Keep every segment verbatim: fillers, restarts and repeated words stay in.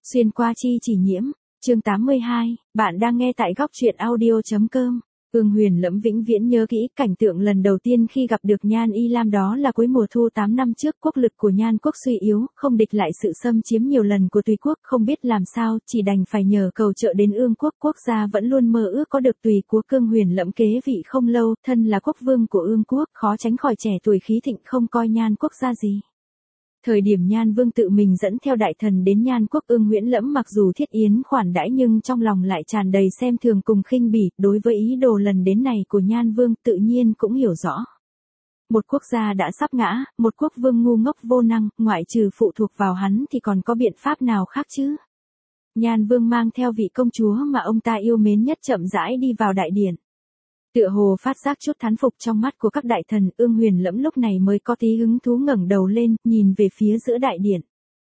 Xuyên qua chi chỉ nhiễm, chương tám mươi hai, bạn đang nghe tại góc truyện audio.com. Ương Huyền Lẫm vĩnh viễn nhớ kỹ cảnh tượng lần đầu tiên khi gặp được Nhan Y Lam, đó là cuối mùa thu tám năm trước. Quốc lực của Nhan quốc suy yếu, không địch lại sự xâm chiếm nhiều lần của Tùy quốc, không biết làm sao, chỉ đành phải nhờ cầu trợ đến Ương quốc. Quốc gia vẫn luôn mơ ước có được Tùy quốc. Ương Huyền Lẫm kế vị không lâu, thân là quốc vương của Ương quốc, khó tránh khỏi trẻ tuổi khí thịnh, không coi Nhan quốc ra gì. Thời điểm Nhan Vương tự mình dẫn theo đại thần đến Nhan quốc, Ương Huyền Lẫm mặc dù thiết yến khoản đãi nhưng trong lòng lại tràn đầy xem thường cùng khinh bỉ. Đối với ý đồ lần đến này của Nhan Vương, tự nhiên cũng hiểu rõ. Một quốc gia đã sắp ngã, một quốc vương ngu ngốc vô năng, ngoại trừ phụ thuộc vào hắn thì còn có biện pháp nào khác chứ? Nhan Vương mang theo vị công chúa mà ông ta yêu mến nhất chậm rãi đi vào đại điện. Tựa hồ phát giác chút thán phục trong mắt của các đại thần, Ương Huyền Lẫm lúc này mới có tí hứng thú ngẩng đầu lên, nhìn về phía giữa đại điện.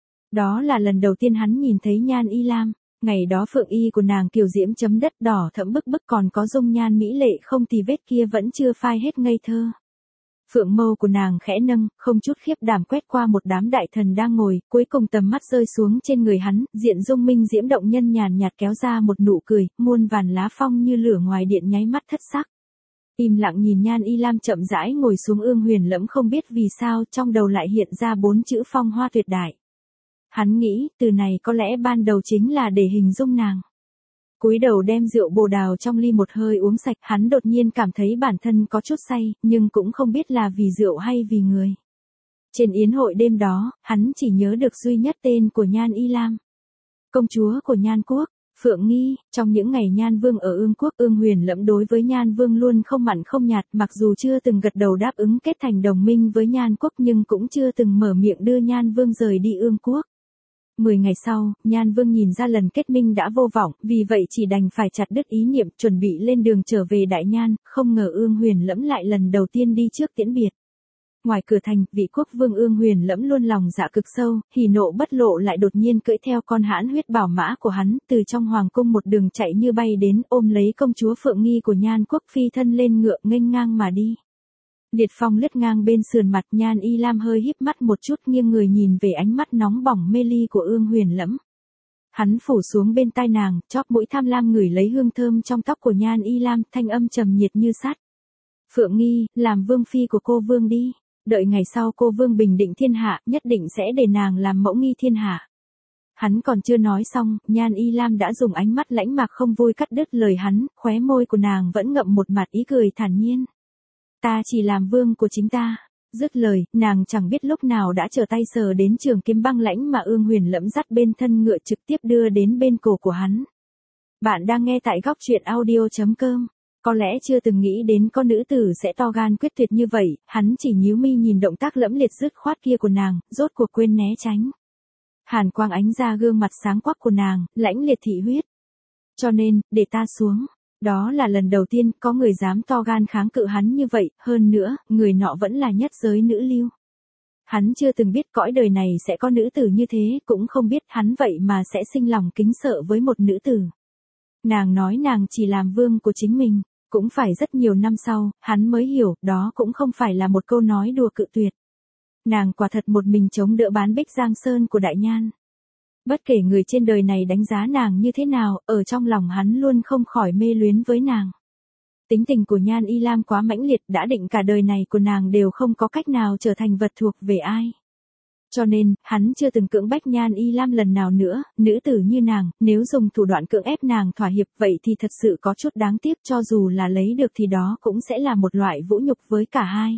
Đó là lần đầu tiên hắn nhìn thấy Nhan Y Lam, ngày đó phượng y của nàng kiều diễm chấm đất đỏ thẫm bức bức, còn có dung nhan mỹ lệ không tì vết kia vẫn chưa phai hết ngây thơ. Phượng mâu của nàng khẽ nâng, không chút khiếp đảm quét qua một đám đại thần đang ngồi, cuối cùng tầm mắt rơi xuống trên người hắn, diện dung minh diễm động nhân nhàn nhạt kéo ra một nụ cười, muôn vàn lá phong như lửa ngoài điện nháy mắt thất sắc. Im lặng nhìn Nhan Y Lam chậm rãi ngồi xuống, Ương Huyền Lẫm không biết vì sao trong đầu lại hiện ra bốn chữ phong hoa tuyệt đại. Hắn nghĩ, từ này có lẽ ban đầu chính là để hình dung nàng. Cúi đầu đem rượu bồ đào trong ly một hơi uống sạch, hắn đột nhiên cảm thấy bản thân có chút say, nhưng cũng không biết là vì rượu hay vì người. Trên yến hội đêm đó, hắn chỉ nhớ được duy nhất tên của Nhan Y Lam. Công chúa của Nhan quốc. Phượng Nghi, trong những ngày Nhan Vương ở Ương quốc, Ương Huyền Lẫm đối với Nhan Vương luôn không mặn không nhạt, mặc dù chưa từng gật đầu đáp ứng kết thành đồng minh với Nhan quốc nhưng cũng chưa từng mở miệng đưa Nhan Vương rời đi Ương quốc. Mười ngày sau, Nhan Vương nhìn ra lần kết minh đã vô vọng, vì vậy chỉ đành phải chặt đứt ý niệm, chuẩn bị lên đường trở về Đại Nhan, không ngờ Ương Huyền Lẫm lại lần đầu tiên đi trước tiễn biệt. Ngoài cửa thành, vị quốc vương Ương Huyền Lẫm luôn lòng dạ cực sâu, hỉ nộ bất lộ lại đột nhiên cưỡi theo con hãn huyết bảo mã của hắn, từ trong hoàng cung một đường chạy như bay đến, ôm lấy công chúa Phượng Nghi của Nhan quốc, phi thân lên ngựa nghênh ngang mà đi. Liệt phong lướt ngang bên sườn mặt, Nhan Y Lam hơi híp mắt một chút, nghiêng người nhìn về ánh mắt nóng bỏng mê ly của Ương Huyền Lẫm. Hắn phủ xuống bên tai nàng, chóp mũi tham lam ngửi lấy hương thơm trong tóc của Nhan Y Lam, thanh âm trầm nhiệt như sắt. Phượng Nghi, làm vương phi của cô vương đi. Đợi ngày sau cô vương bình định thiên hạ, nhất định sẽ để nàng làm mẫu nghi thiên hạ. Hắn còn chưa nói xong, Nhan Y Lam đã dùng ánh mắt lãnh mạc không vui cắt đứt lời hắn, khóe môi của nàng vẫn ngậm một mặt ý cười thản nhiên. Ta chỉ làm vương của chính ta. Dứt lời, nàng chẳng biết lúc nào đã trở tay sờ đến trường kiếm băng lãnh mà Ương Huyền Lẫm dắt bên thân ngựa trực tiếp đưa đến bên cổ của hắn. Bạn đang nghe tại góc truyện audio.com. Có lẽ chưa từng nghĩ đến con nữ tử sẽ to gan quyết tuyệt như vậy, hắn chỉ nhíu mi nhìn động tác lẫm liệt dứt khoát kia của nàng, rốt cuộc quên né tránh. Hàn quang ánh ra gương mặt sáng quắc của nàng, lãnh liệt thị huyết. Cho nên, để ta xuống. Đó là lần đầu tiên có người dám to gan kháng cự hắn như vậy, hơn nữa, người nọ vẫn là nhất giới nữ lưu. Hắn chưa từng biết cõi đời này sẽ có nữ tử như thế, cũng không biết hắn vậy mà sẽ sinh lòng kính sợ với một nữ tử. Nàng nói nàng chỉ làm vương của chính mình. Cũng phải rất nhiều năm sau, hắn mới hiểu, đó cũng không phải là một câu nói đùa cự tuyệt. Nàng quả thật một mình chống đỡ bán Bích Giang Sơn của Đại Nhan. Bất kể người trên đời này đánh giá nàng như thế nào, ở trong lòng hắn luôn không khỏi mê luyến với nàng. Tính tình của Nhan Y Lam quá mãnh liệt, đã định cả đời này của nàng đều không có cách nào trở thành vật thuộc về ai. Cho nên, hắn chưa từng cưỡng bách Nhan Y Lam lần nào nữa, nữ tử như nàng, nếu dùng thủ đoạn cưỡng ép nàng thỏa hiệp vậy thì thật sự có chút đáng tiếc, cho dù là lấy được thì đó cũng sẽ là một loại vũ nhục với cả hai.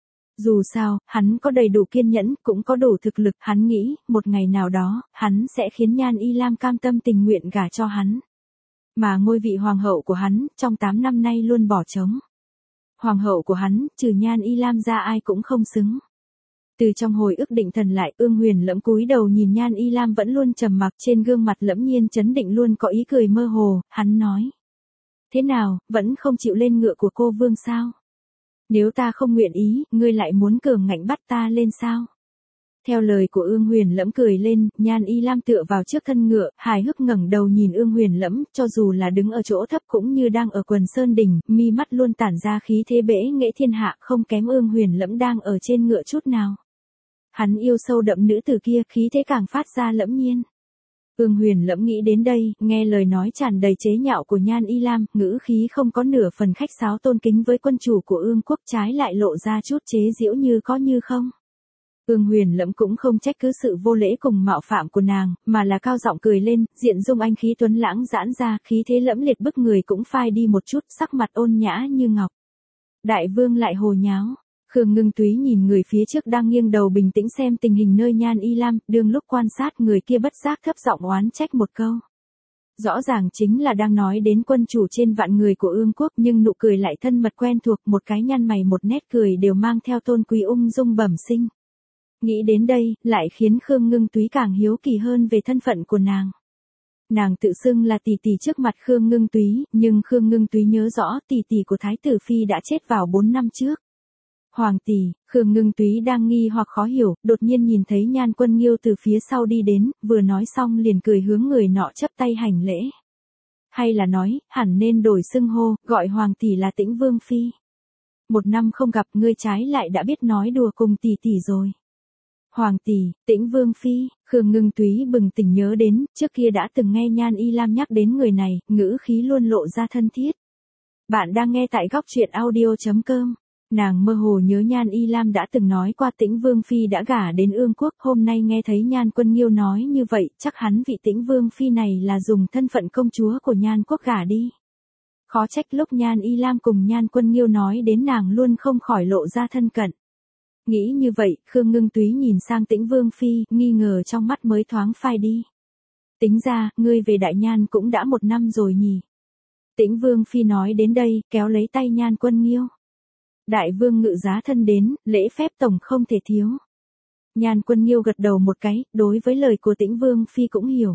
Dù sao, hắn có đầy đủ kiên nhẫn, cũng có đủ thực lực, hắn nghĩ, một ngày nào đó, hắn sẽ khiến Nhan Y Lam cam tâm tình nguyện gả cho hắn. Mà ngôi vị hoàng hậu của hắn, trong tám năm nay luôn bỏ trống. Hoàng hậu của hắn, trừ Nhan Y Lam ra ai cũng không xứng. Từ trong hồi ức định thần lại, Ương Huyền Lẫm cúi đầu nhìn Nhan Y Lam vẫn luôn trầm mặc, trên gương mặt Lẫm Nhiên chấn định luôn có ý cười mơ hồ, hắn nói. Thế nào, vẫn không chịu lên ngựa của cô vương sao? Nếu ta không nguyện ý, ngươi lại muốn cường ngạnh bắt ta lên sao? Theo lời của Ương Huyền Lẫm cười lên, Nhan Y Lam tựa vào trước thân ngựa, hài hước ngẩng đầu nhìn Ương Huyền Lẫm, cho dù là đứng ở chỗ thấp cũng như đang ở quần sơn đỉnh, mi mắt luôn tản ra khí thế bẽ nghệ thiên hạ, không kém Ương Huyền Lẫm đang ở trên ngựa chút nào. Hắn yêu sâu đậm nữ tử kia, khí thế càng phát ra Lẫm Nhiên. Ương Huyền Lẫm nghĩ đến đây, nghe lời nói tràn đầy chế nhạo của Nhan Y Lam, ngữ khí không có nửa phần khách sáo tôn kính với quân chủ của Ương quốc, trái lại lộ ra chút chế giễu như có như không. Ương Huyền Lẫm cũng không trách cứ sự vô lễ cùng mạo phạm của nàng, mà là cao giọng cười lên, diện dung anh khí tuấn lãng giãn ra, khí thế lẫm liệt bức người cũng phai đi một chút, sắc mặt ôn nhã như ngọc. Đại vương lại hồ nháo. Khương Ngưng Túy nhìn người phía trước đang nghiêng đầu bình tĩnh xem tình hình nơi Nhan Y Lam, đương lúc quan sát người kia bất giác thấp giọng oán trách một câu. Rõ ràng chính là đang nói đến quân chủ trên vạn người của Ương quốc, nhưng nụ cười lại thân mật quen thuộc, một cái nhăn mày một nét cười đều mang theo tôn quý ung dung bẩm sinh. Nghĩ đến đây, lại khiến Khương Ngưng Túy càng hiếu kỳ hơn về thân phận của nàng. Nàng tự xưng là tỷ tỷ trước mặt Khương Ngưng Túy, nhưng Khương Ngưng Túy nhớ rõ tỷ tỷ của Thái tử Phi đã chết vào bốn năm trước. Hoàng tỷ, Khương Ngưng Túy đang nghi hoặc khó hiểu, đột nhiên nhìn thấy Nhan Quân Nghiêu từ phía sau đi đến, vừa nói xong liền cười hướng người nọ chấp tay hành lễ. Hay là nói, hẳn nên đổi xưng hô, gọi Hoàng tỷ là Tĩnh Vương Phi. Một năm không gặp ngươi trái lại đã biết nói đùa cùng tỷ tỷ rồi. Hoàng tỷ, Tĩnh Vương Phi, Khương Ngưng Túy bừng tỉnh nhớ đến, trước kia đã từng nghe Nhan Y Lam nhắc đến người này, ngữ khí luôn lộ ra thân thiết. Bạn đang nghe tại góc truyện audio chấm com. Nàng mơ hồ nhớ Nhan Y Lam đã từng nói qua Tĩnh Vương Phi đã gả đến Ương quốc, hôm nay nghe thấy Nhan Quân Nghiêu nói như vậy, chắc hắn vị Tĩnh Vương Phi này là dùng thân phận công chúa của Nhan quốc gả đi. Khó trách lúc Nhan Y Lam cùng Nhan Quân Nghiêu nói đến nàng luôn không khỏi lộ ra thân cận. Nghĩ như vậy, Khương Ngưng Túy nhìn sang Tĩnh Vương Phi, nghi ngờ trong mắt mới thoáng phai đi. Tính ra, ngươi về Đại Nhan cũng đã một năm rồi nhỉ. Tĩnh Vương Phi nói đến đây, kéo lấy tay Nhan Quân Nghiêu. Đại vương ngự giá thân đến, lễ phép tổng không thể thiếu. Nhan Quân Nghiêu gật đầu một cái, đối với lời của Tĩnh Vương Phi cũng hiểu.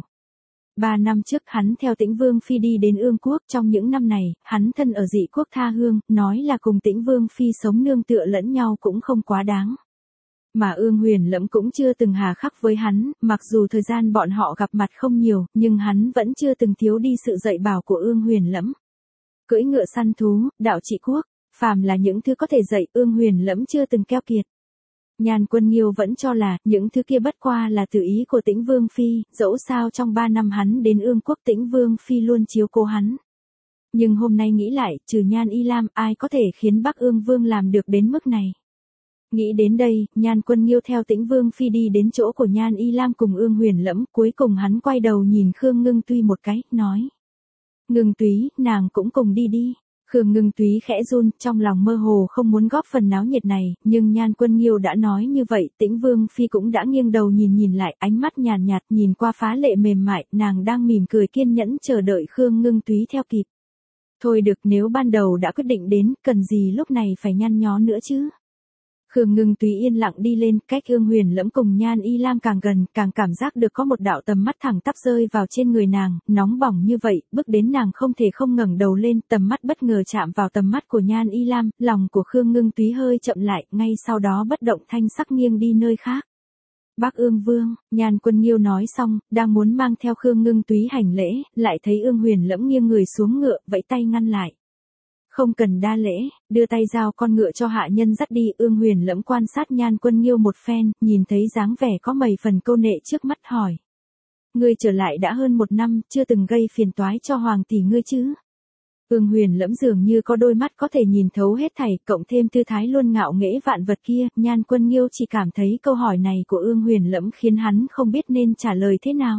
Ba năm trước hắn theo Tĩnh Vương Phi đi đến Ương quốc, trong những năm này, hắn thân ở dị quốc tha hương, nói là cùng Tĩnh Vương Phi sống nương tựa lẫn nhau cũng không quá đáng. Mà Ương Huyền Lẫm cũng chưa từng hà khắc với hắn, mặc dù thời gian bọn họ gặp mặt không nhiều, nhưng hắn vẫn chưa từng thiếu đi sự dạy bảo của Ương Huyền Lẫm. Cưỡi ngựa săn thú, đạo trị quốc, phàm là những thứ có thể dạy, Ương Huyền Lẫm chưa từng keo kiệt. Nhan Quân Nghiêu vẫn cho là, những thứ kia bất qua là tự ý của Tĩnh Vương Phi, dẫu sao trong ba năm hắn đến Ương quốc Tĩnh Vương Phi luôn chiếu cố hắn. Nhưng hôm nay nghĩ lại, trừ Nhan Y Lam, ai có thể khiến Bắc Ương Vương làm được đến mức này. Nghĩ đến đây, Nhan Quân Nghiêu theo Tĩnh Vương Phi đi đến chỗ của Nhan Y Lam cùng Ương Huyền Lẫm, cuối cùng hắn quay đầu nhìn Khương Ngưng Túy một cái, nói. Ngưng Túy, nàng cũng cùng đi đi. Khương Ngưng Túy khẽ run, trong lòng mơ hồ không muốn góp phần náo nhiệt này, nhưng Nhan Quân Nghiêu đã nói như vậy, Tĩnh Vương Phi cũng đã nghiêng đầu nhìn nhìn lại, ánh mắt nhàn nhạt, nhạt nhìn qua phá lệ mềm mại, nàng đang mỉm cười kiên nhẫn chờ đợi Khương Ngưng Túy theo kịp. Thôi được, nếu ban đầu đã quyết định đến, cần gì lúc này phải nhăn nhó nữa chứ. Khương Ngưng Túy yên lặng đi lên, cách Ương Huyền Lẫm cùng Nhan Y Lam càng gần, càng cảm giác được có một đạo tầm mắt thẳng tắp rơi vào trên người nàng, nóng bỏng như vậy, bước đến nàng không thể không ngẩng đầu lên, tầm mắt bất ngờ chạm vào tầm mắt của Nhan Y Lam, lòng của Khương Ngưng Túy hơi chậm lại, ngay sau đó bất động thanh sắc nghiêng đi nơi khác. Bắc Ương Vương, Nhan Quân Nghiêu nói xong, đang muốn mang theo Khương Ngưng Túy hành lễ, lại thấy Ương Huyền Lẫm nghiêng người xuống ngựa, vẫy tay ngăn lại. Không cần đa lễ, đưa tay giao con ngựa cho hạ nhân dắt đi. Ương Huyền Lẫm quan sát Nhan Quân Nghiêu một phen, nhìn thấy dáng vẻ có mấy phần câu nệ trước mắt hỏi. Ngươi trở lại đã hơn một năm, chưa từng gây phiền toái cho hoàng tỷ ngươi chứ? Ương Huyền Lẫm dường như có đôi mắt có thể nhìn thấu hết thảy, cộng thêm tư thái luôn ngạo nghễ vạn vật kia, Nhan Quân Nghiêu chỉ cảm thấy câu hỏi này của Ương Huyền Lẫm khiến hắn không biết nên trả lời thế nào.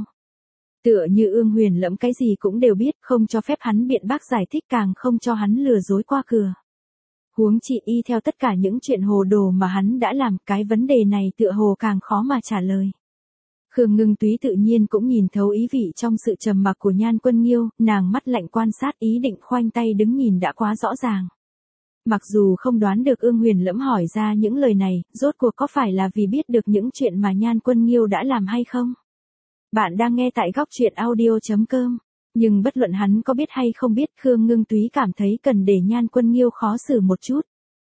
Tựa như Ương Huyền Lẫm cái gì cũng đều biết, không cho phép hắn biện bác giải thích, càng không cho hắn lừa dối qua cửa. Huống chi y theo tất cả những chuyện hồ đồ mà hắn đã làm, cái vấn đề này tựa hồ càng khó mà trả lời. Khương Ngưng Túy tự nhiên cũng nhìn thấu ý vị trong sự trầm mặc của Nhan Quân Nghiêu, nàng mắt lạnh quan sát, ý định khoanh tay đứng nhìn đã quá rõ ràng. Mặc dù không đoán được Ương Huyền Lẫm hỏi ra những lời này, rốt cuộc có phải là vì biết được những chuyện mà Nhan Quân Nghiêu đã làm hay không? Bạn đang nghe tại góc truyện audio chấm com. Nhưng bất luận hắn có biết hay không biết, Khương Ngưng Túy cảm thấy cần để Nhan Quân Nghiêu khó xử một chút.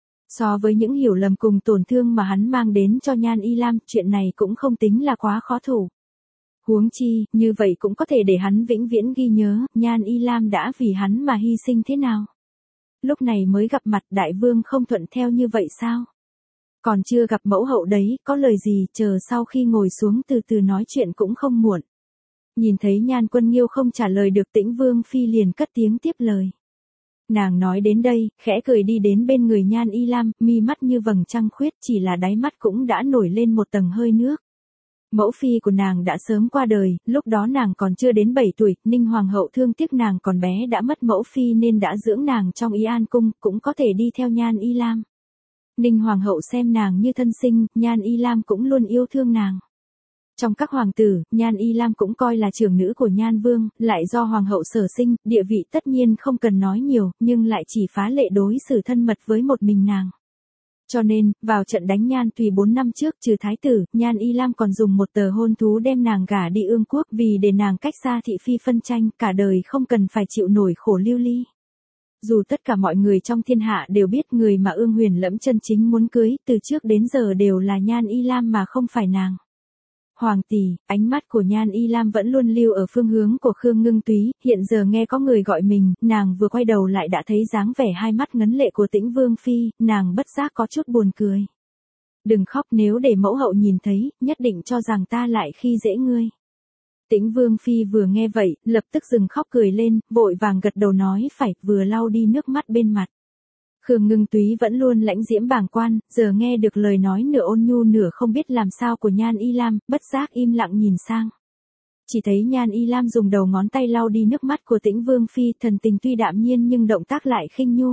So với những hiểu lầm cùng tổn thương mà hắn mang đến cho Nhan Y Lam, chuyện này cũng không tính là quá khó thủ. Huống chi, như vậy cũng có thể để hắn vĩnh viễn ghi nhớ, Nhan Y Lam đã vì hắn mà hy sinh thế nào. Lúc này mới gặp mặt, đại vương không thuận theo như vậy sao? Còn chưa gặp mẫu hậu đấy, có lời gì, chờ sau khi ngồi xuống từ từ nói chuyện cũng không muộn. Nhìn thấy Nhan Quân Nghiêu không trả lời được, Tĩnh Vương Phi liền cất tiếng tiếp lời. Nàng nói đến đây, khẽ cười đi đến bên người Nhan Y Lam, mi mắt như vầng trăng khuyết, chỉ là đáy mắt cũng đã nổi lên một tầng hơi nước. Mẫu phi của nàng đã sớm qua đời, lúc đó nàng còn chưa đến bảy tuổi, Ninh Hoàng hậu thương tiếc nàng còn bé đã mất mẫu phi nên đã dưỡng nàng trong Y An cung, cũng có thể đi theo Nhan Y Lam. Ninh Hoàng hậu xem nàng như thân sinh, Nhan Y Lam cũng luôn yêu thương nàng. Trong các hoàng tử, Nhan Y Lam cũng coi là trưởng nữ của Nhan Vương, lại do hoàng hậu sở sinh, địa vị tất nhiên không cần nói nhiều, nhưng lại chỉ phá lệ đối xử thân mật với một mình nàng. Cho nên, vào trận đánh Nhan Tùy bốn năm trước, trừ thái tử, Nhan Y Lam còn dùng một tờ hôn thú đem nàng gả đi Ương quốc, vì để nàng cách xa thị phi phân tranh, cả đời không cần phải chịu nổi khổ lưu ly. Dù tất cả mọi người trong thiên hạ đều biết người mà Ương Huyền Lẫm chân chính muốn cưới, từ trước đến giờ đều là Nhan Y Lam mà không phải nàng. Hoàng tỷ, ánh mắt của Nhan Y Lam vẫn luôn lưu ở phương hướng của Khương Ngưng Túy, hiện giờ nghe có người gọi mình, nàng vừa quay đầu lại đã thấy dáng vẻ hai mắt ngấn lệ của Tĩnh Vương Phi, nàng bất giác có chút buồn cười. Đừng khóc, nếu để mẫu hậu nhìn thấy, nhất định cho rằng ta lại khi dễ ngươi. Tĩnh Vương Phi vừa nghe vậy, lập tức dừng khóc cười lên, vội vàng gật đầu nói phải, vừa lau đi nước mắt bên mặt. Khương Ngưng Túy vẫn luôn lãnh diễm bàng quan, giờ nghe được lời nói nửa ôn nhu nửa không biết làm sao của Nhan Y Lam, bất giác im lặng nhìn sang. Chỉ thấy Nhan Y Lam dùng đầu ngón tay lau đi nước mắt của Tĩnh Vương Phi, thần tình tuy đạm nhiên nhưng động tác lại khinh nhu.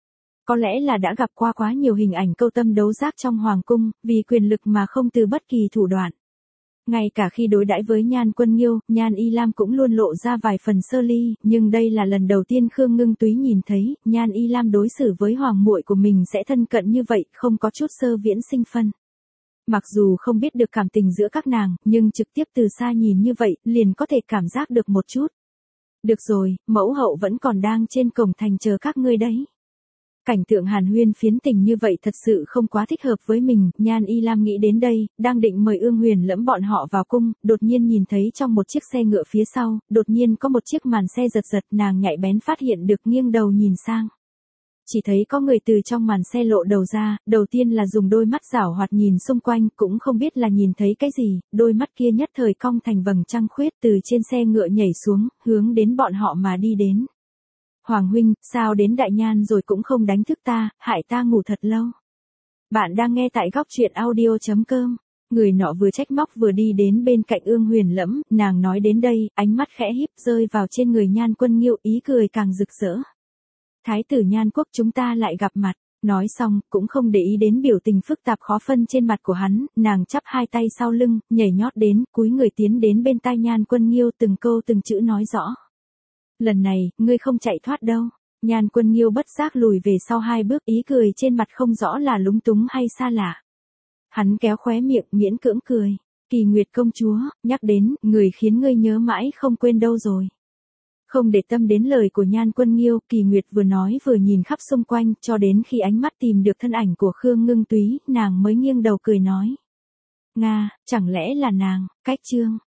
Có lẽ là đã gặp qua quá nhiều hình ảnh câu tâm đấu giác trong hoàng cung, vì quyền lực mà không từ bất kỳ thủ đoạn. Ngay cả khi đối đãi với Nhan Quân Nghiêu, Nhan Y Lam cũng luôn lộ ra vài phần sơ ly, nhưng đây là lần đầu tiên Khương Ngưng Túy nhìn thấy, Nhan Y Lam đối xử với hoàng muội của mình sẽ thân cận như vậy, không có chút sơ viễn sinh phân. Mặc dù không biết được cảm tình giữa các nàng, nhưng trực tiếp từ xa nhìn như vậy, liền có thể cảm giác được một chút. Được rồi, mẫu hậu vẫn còn đang trên cổng thành chờ các ngươi đấy. Cảnh tượng hàn huyên phiến tình như vậy thật sự không quá thích hợp với mình, Nhan Y Lam nghĩ đến đây, đang định mời Ương Huyền Lẫm bọn họ vào cung, đột nhiên nhìn thấy trong một chiếc xe ngựa phía sau, đột nhiên có một chiếc màn xe giật giật, nàng nhạy bén phát hiện được, nghiêng đầu nhìn sang. Chỉ thấy có người từ trong màn xe lộ đầu ra, đầu tiên là dùng đôi mắt giảo hoạt nhìn xung quanh, cũng không biết là nhìn thấy cái gì, đôi mắt kia nhất thời cong thành vầng trăng khuyết, từ trên xe ngựa nhảy xuống, hướng đến bọn họ mà đi đến. Hoàng huynh, sao đến Đại Nhan rồi cũng không đánh thức ta, hại ta ngủ thật lâu. Bạn đang nghe tại góc truyện audio chấm com. Người nọ vừa trách móc vừa đi đến bên cạnh Ương Huyền Lẫm, nàng nói đến đây, ánh mắt khẽ híp rơi vào trên người Nhan Quân Nghiêu, ý cười càng rực rỡ. Thái tử Nhan quốc chúng ta lại gặp mặt. Nói xong, cũng không để ý đến biểu tình phức tạp khó phân trên mặt của hắn, nàng chắp hai tay sau lưng, nhảy nhót đến, cúi người tiến đến bên tai Nhan Quân Nghiêu, từng câu từng chữ nói rõ. Lần này, ngươi không chạy thoát đâu. Nhan Quân Nghiêu bất giác lùi về sau hai bước, ý cười trên mặt không rõ là lúng túng hay xa lạ. Hắn kéo khóe miệng, miễn cưỡng cười. Kỳ Nguyệt công chúa, nhắc đến, người khiến ngươi nhớ mãi không quên đâu rồi. Không để tâm đến lời của Nhan Quân Nghiêu, Kỳ Nguyệt vừa nói vừa nhìn khắp xung quanh, cho đến khi ánh mắt tìm được thân ảnh của Khương Ngưng Túy, nàng mới nghiêng đầu cười nói. Nga, chẳng lẽ là nàng, Cách Trương.